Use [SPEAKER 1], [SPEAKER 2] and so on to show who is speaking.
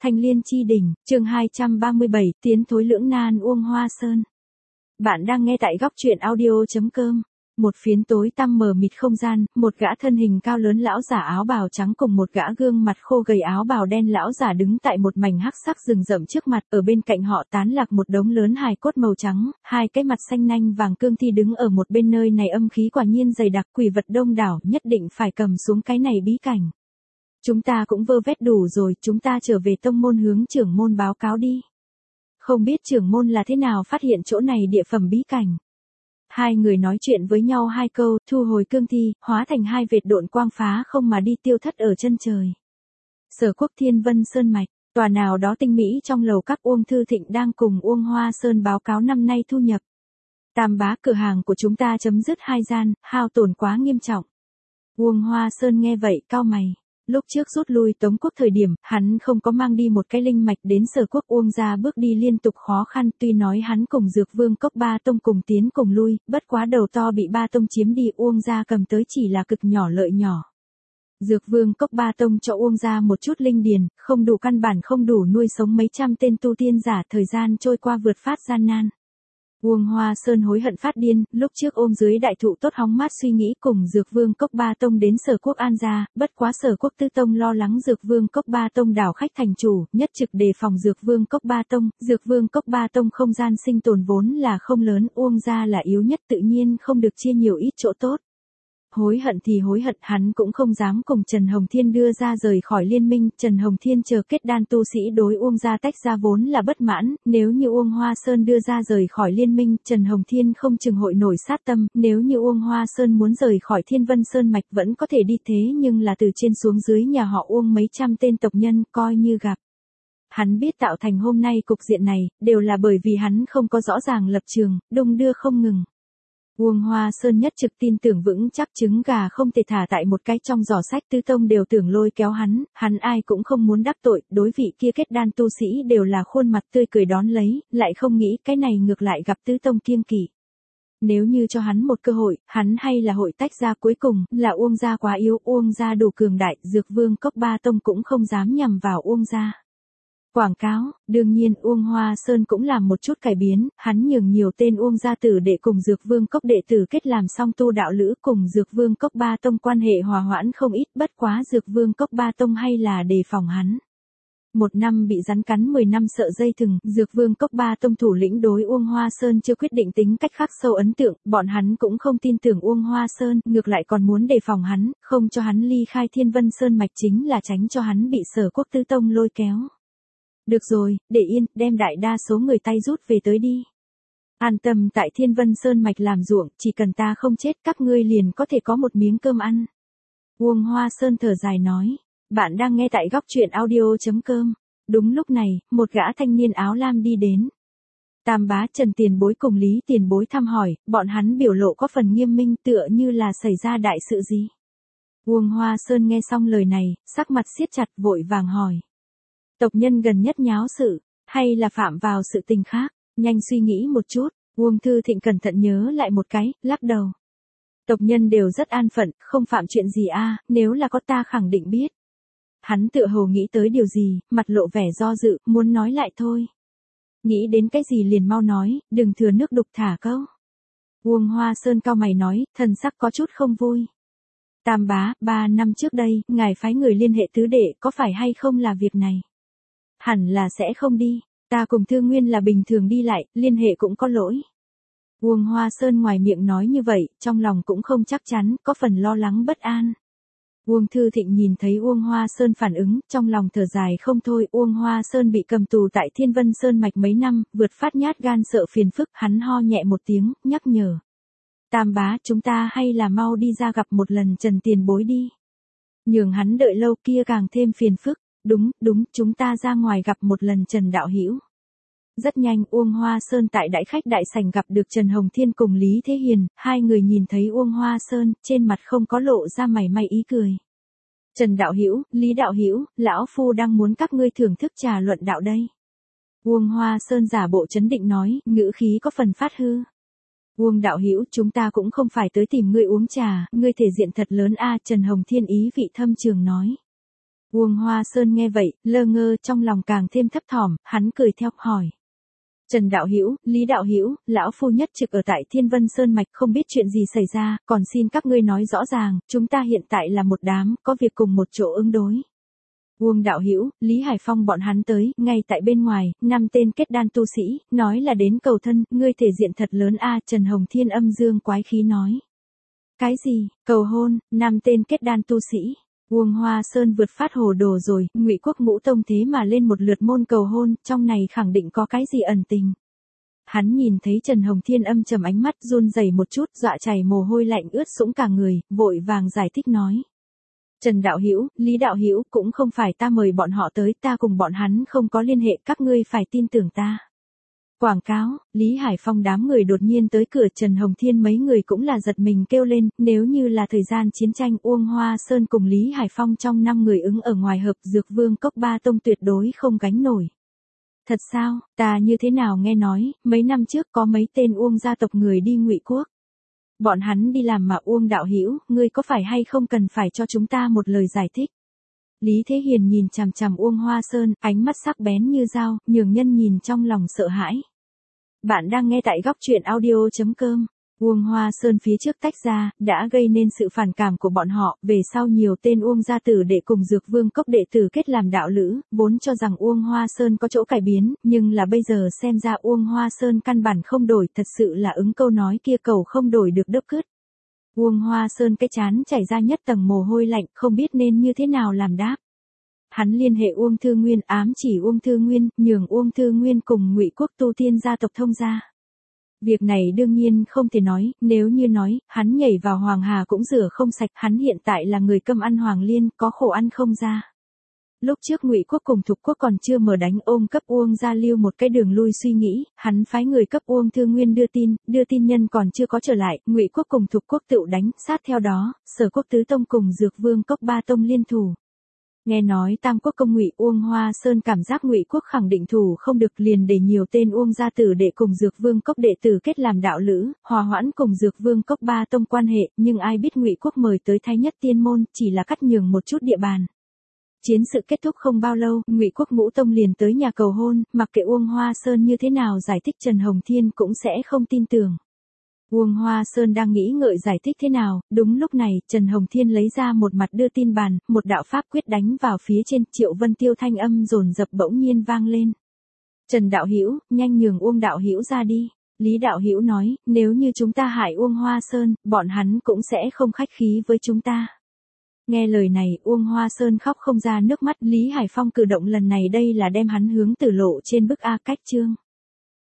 [SPEAKER 1] Thanh Liên Chi Đỉnh, chương 237, tiến thối lưỡng nan Uông Hoa Sơn. Bạn đang nghe tại góc truyện audio.com. Một phiến tối tăm mờ mịt không gian, một gã thân hình cao lớn lão giả áo bào trắng cùng một gã gương mặt khô gầy áo bào đen lão giả đứng tại một mảnh hắc sắc rừng rậm trước mặt, ở bên cạnh họ tán lạc một đống lớn hài cốt màu trắng, hai cái mặt xanh nanh vàng cương thi đứng ở một bên. Nơi này âm khí quả nhiên dày đặc, quỷ vật đông đảo, nhất định phải cầm xuống cái này bí cảnh. Chúng ta cũng vơ vét đủ rồi, chúng ta trở về tông môn hướng trưởng môn báo cáo đi. Không biết trưởng môn là thế nào phát hiện chỗ này địa phẩm bí cảnh. Hai người nói chuyện với nhau hai câu, thu hồi cương thi, hóa thành hai vệt độn quang phá không mà đi tiêu thất ở chân trời. Sở Quốc Thiên Vân Sơn Mạch, tòa nào đó tinh mỹ trong lầu các. Uông Thư Thịnh đang cùng Uông Hoa Sơn báo cáo năm nay thu nhập. Tam bá, cửa hàng của chúng ta chấm dứt 2 gian, hao tổn quá nghiêm trọng. Uông Hoa Sơn nghe vậy cau mày. Lúc trước rút lui Tống Quốc thời điểm, hắn không có mang đi một cái linh mạch đến Sở Quốc. Uông gia bước đi liên tục khó khăn, tuy nói hắn cùng Dược Vương Cốc Ba Tông cùng tiến cùng lui, bất quá đầu to bị Ba Tông chiếm đi, Uông gia cầm tới chỉ là cực nhỏ lợi nhỏ. Dược Vương Cốc Ba Tông cho Uông gia một chút linh điền, không đủ, căn bản không đủ nuôi sống mấy trăm tên tu tiên giả, thời gian trôi qua vượt phát gian nan. Uông Hoa Sơn hối hận phát điên, lúc trước ôm dưới đại thụ tốt hóng mát suy nghĩ cùng Dược Vương Cốc Ba Tông đến Sở Quốc An gia, bất quá Sở Quốc Tư Tông lo lắng Dược Vương Cốc Ba Tông đảo khách thành chủ, nhất trực đề phòng Dược Vương Cốc Ba Tông. Dược Vương Cốc Ba Tông không gian sinh tồn vốn là không lớn, Uông gia là yếu nhất, tự nhiên không được chia nhiều ít chỗ tốt. Hối hận thì hối hận, hắn cũng không dám cùng Trần Hồng Thiên đưa ra rời khỏi liên minh. Trần Hồng Thiên chờ kết đan tu sĩ đối Uông gia tách ra vốn là bất mãn, nếu như Uông Hoa Sơn đưa ra rời khỏi liên minh, Trần Hồng Thiên không chừng hội nổi sát tâm. Nếu như Uông Hoa Sơn muốn rời khỏi Thiên Vân Sơn Mạch vẫn có thể đi, thế nhưng là từ trên xuống dưới nhà họ Uông mấy trăm tên tộc nhân coi như gặp. Hắn biết tạo thành hôm nay cục diện này, đều là bởi vì hắn không có rõ ràng lập trường, đung đưa không ngừng. Uông Hoa Sơn nhất trực tin tưởng vững chắc trứng gà không thể thả tại một cái trong giỏ sách. Tứ Tông đều tưởng lôi kéo hắn ai cũng không muốn đắc tội, đối vị kia kết đan tu sĩ đều là khuôn mặt tươi cười đón lấy, lại không nghĩ cái này ngược lại gặp Tứ Tông kiêng kỵ. Nếu như cho hắn một cơ hội, hắn hay là hội tách ra. Cuối cùng, là Uông gia quá yếu, Uông gia đủ cường đại, Dược Vương Cốc Ba Tông cũng không dám nhằm vào Uông gia. Quảng cáo, đương nhiên Uông Hoa Sơn cũng làm một chút cải biến, hắn nhường nhiều tên Uông gia tử đệ cùng Dược Vương Cốc đệ tử kết làm song tu đạo lữ, cùng Dược Vương Cốc Ba Tông quan hệ hòa hoãn không ít, bất quá Dược Vương Cốc Ba Tông hay là đề phòng hắn. 1 năm bị rắn cắn 10 năm sợ dây thừng, Dược Vương Cốc Ba Tông thủ lĩnh đối Uông Hoa Sơn chưa quyết định tính cách khắc sâu ấn tượng, bọn hắn cũng không tin tưởng Uông Hoa Sơn, ngược lại còn muốn đề phòng hắn, không cho hắn ly khai Thiên Vân Sơn Mạch, chính là tránh cho hắn bị Sở Quốc Tư Tông lôi kéo. Được rồi, để yên, đem đại đa số người tay rút về tới đi. An tâm tại Thiên Vân Sơn Mạch làm ruộng, chỉ cần ta không chết các ngươi liền có thể có một miếng cơm ăn. Uông Hoa Sơn thở dài nói. Bạn đang nghe tại góc truyện audio.com. Đúng lúc này, một gã thanh niên áo lam đi đến. Tam bá, Trần tiền bối cùng Lý tiền bối thăm hỏi, bọn hắn biểu lộ có phần nghiêm minh, tựa như là xảy ra đại sự gì. Uông Hoa Sơn nghe xong lời này, sắc mặt siết chặt, vội vàng hỏi. Tộc nhân gần nhất nháo sự, hay là phạm vào sự tình khác? Nhanh suy nghĩ một chút. Uông Thư Thịnh cẩn thận nhớ lại một cái, lắc đầu. Tộc nhân đều rất an phận, không phạm chuyện gì a, nếu là có ta khẳng định biết. Hắn tựa hồ nghĩ tới điều gì, mặt lộ vẻ do dự, muốn nói lại thôi. Nghĩ đến cái gì liền mau nói, đừng thừa nước đục thả câu. Uông Hoa Sơn cau mày nói, thần sắc có chút không vui. Tam bá, 3 năm trước đây, ngài phái người liên hệ tứ đệ, có phải hay không là việc này? Hẳn là sẽ không đi, ta cùng Thương Nguyên là bình thường đi lại, liên hệ cũng có lỗi. Uông Hoa Sơn ngoài miệng nói như vậy, trong lòng cũng không chắc chắn, có phần lo lắng bất an. Uông Thư Thịnh nhìn thấy Uông Hoa Sơn phản ứng, trong lòng thở dài không thôi. Uông Hoa Sơn bị cầm tù tại Thiên Vân Sơn Mạch mấy năm, vượt phát nhát gan sợ phiền phức, hắn ho nhẹ một tiếng, nhắc nhở. Tam bá, chúng ta hay là mau đi ra gặp một lần Trần tiền bối đi. Nhường hắn đợi lâu kia càng thêm phiền phức. Đúng, chúng ta ra ngoài gặp một lần Trần đạo hữu. Rất nhanh Uông Hoa Sơn tại đại khách đại sảnh gặp được Trần Hồng Thiên cùng Lý Thế Hiền, hai người nhìn thấy Uông Hoa Sơn, trên mặt không có lộ ra mảy may ý cười. Trần đạo hữu, Lý đạo hữu, lão phu đang muốn các ngươi thưởng thức trà luận đạo đây. Uông Hoa Sơn giả bộ trấn định nói, ngữ khí có phần phát hư. Uông đạo hữu, chúng ta cũng không phải tới tìm ngươi uống trà, ngươi thể diện thật lớn a. Trần Hồng Thiên ý vị thâm trường nói. Uông Hoa Sơn nghe vậy, lơ ngơ trong lòng càng thêm thấp thỏm, hắn cười theo, hỏi. Trần đạo hữu, Lý đạo hữu, lão phu nhất trực ở tại Thiên Vân Sơn mạch không biết chuyện gì xảy ra, còn xin các ngươi nói rõ ràng, chúng ta hiện tại là một đám, có việc cùng một chỗ ứng đối. Uông đạo hữu, Lý Hải Phong bọn hắn tới, ngay tại bên ngoài, 5 tên kết đan tu sĩ, nói là đến cầu thân, ngươi thể diện thật lớn a. Trần Hồng Thiên âm dương quái khí nói. Cái gì, cầu hôn, 5 tên kết đan tu sĩ. Uông Hoa Sơn vượt phát hồ đồ rồi, Ngụy Quốc Ngũ Tông thế mà lên một lượt môn cầu hôn, trong này khẳng định có cái gì ẩn tình. Hắn nhìn thấy Trần Hồng Thiên âm trầm ánh mắt run rẩy một chút, dọa chảy mồ hôi lạnh ướt sũng cả người, vội vàng giải thích nói. Trần đạo hữu, Lý đạo hữu, cũng không phải ta mời bọn họ tới, ta cùng bọn hắn không có liên hệ, các ngươi phải tin tưởng ta. Quảng cáo, Lý Hải Phong đám người đột nhiên tới cửa, Trần Hồng Thiên mấy người cũng là giật mình kêu lên, nếu như là thời gian chiến tranh, Uông Hoa Sơn cùng Lý Hải Phong trong 5 người ứng ở ngoài hợp Dược Vương Cốc Ba Tông tuyệt đối không gánh nổi. Thật sao, ta như thế nào nghe nói, mấy năm trước có mấy tên Uông gia tộc người đi Ngụy Quốc. Bọn hắn đi làm mà. Uông đạo hữu, ngươi có phải hay không cần phải cho chúng ta một lời giải thích. Lý Thế Hiền nhìn chằm chằm Uông Hoa Sơn, ánh mắt sắc bén như dao, nhường nhân nhìn trong lòng sợ hãi. Bạn đang nghe tại góc truyện audio.com. Uông Hoa Sơn phía trước tách ra, đã gây nên sự phản cảm của bọn họ, về sau nhiều tên Uông gia tử đệ cùng Dược Vương Cốc đệ tử kết làm đạo lữ, vốn cho rằng Uông Hoa Sơn có chỗ cải biến, nhưng là bây giờ xem ra Uông Hoa Sơn căn bản không đổi, thật sự là ứng câu nói kia cầu không đổi được đớp cứt. Uông Hoa Sơn cái chán chảy ra nhất tầng mồ hôi lạnh, không biết nên như thế nào làm đáp. Hắn liên hệ Uông Thư Nguyên, ám chỉ Uông Thư Nguyên, nhường Uông Thư Nguyên cùng Ngụy Quốc tu tiên gia tộc thông gia. Việc này đương nhiên không thể nói, nếu như nói, hắn nhảy vào Hoàng Hà cũng rửa không sạch, hắn hiện tại là người cơm ăn Hoàng Liên, có khổ ăn không ra. Lúc trước Ngụy Quốc cùng Thục Quốc còn chưa mở đánh ôm cấp Uông gia lưu một cái đường lui suy nghĩ, hắn phái người cấp Uông Thư Nguyên đưa tin nhân còn chưa có trở lại, Ngụy Quốc cùng Thục Quốc tựu đánh, sát theo đó, Sở Quốc Tứ Tông cùng Dược Vương Cốc Ba Tông liên thủ. Nghe nói Tam Quốc công Ngụy, Uông Hoa Sơn cảm giác Ngụy Quốc khẳng định thủ không được, liền để nhiều tên Uông gia tử đệ cùng Dược Vương Cốc đệ tử kết làm đạo lữ, hòa hoãn cùng Dược Vương Cốc Ba Tông quan hệ, nhưng ai biết Ngụy Quốc mời tới Thái Nhất Tiên môn, chỉ là cắt nhường một chút địa bàn. Chiến sự kết thúc không bao lâu, Ngụy Quốc Ngũ Tông liền tới nhà cầu hôn, mặc kệ Uông Hoa Sơn như thế nào giải thích Trần Hồng Thiên cũng sẽ không tin tưởng. Uông Hoa Sơn đang nghĩ ngợi giải thích thế nào, đúng lúc này, Trần Hồng Thiên lấy ra một mặt đưa tin bàn, một đạo pháp quyết đánh vào phía trên, Triệu Vân Tiêu thanh âm dồn dập bỗng nhiên vang lên. Trần đạo hữu, nhanh nhường Uông đạo hữu ra đi. Lý đạo hữu nói, nếu như chúng ta hại Uông Hoa Sơn, bọn hắn cũng sẽ không khách khí với chúng ta. Nghe lời này, Uông Hoa Sơn khóc không ra nước mắt, Lý Hải Phong cử động lần này đây là đem hắn hướng tử lộ trên bức A cách chương.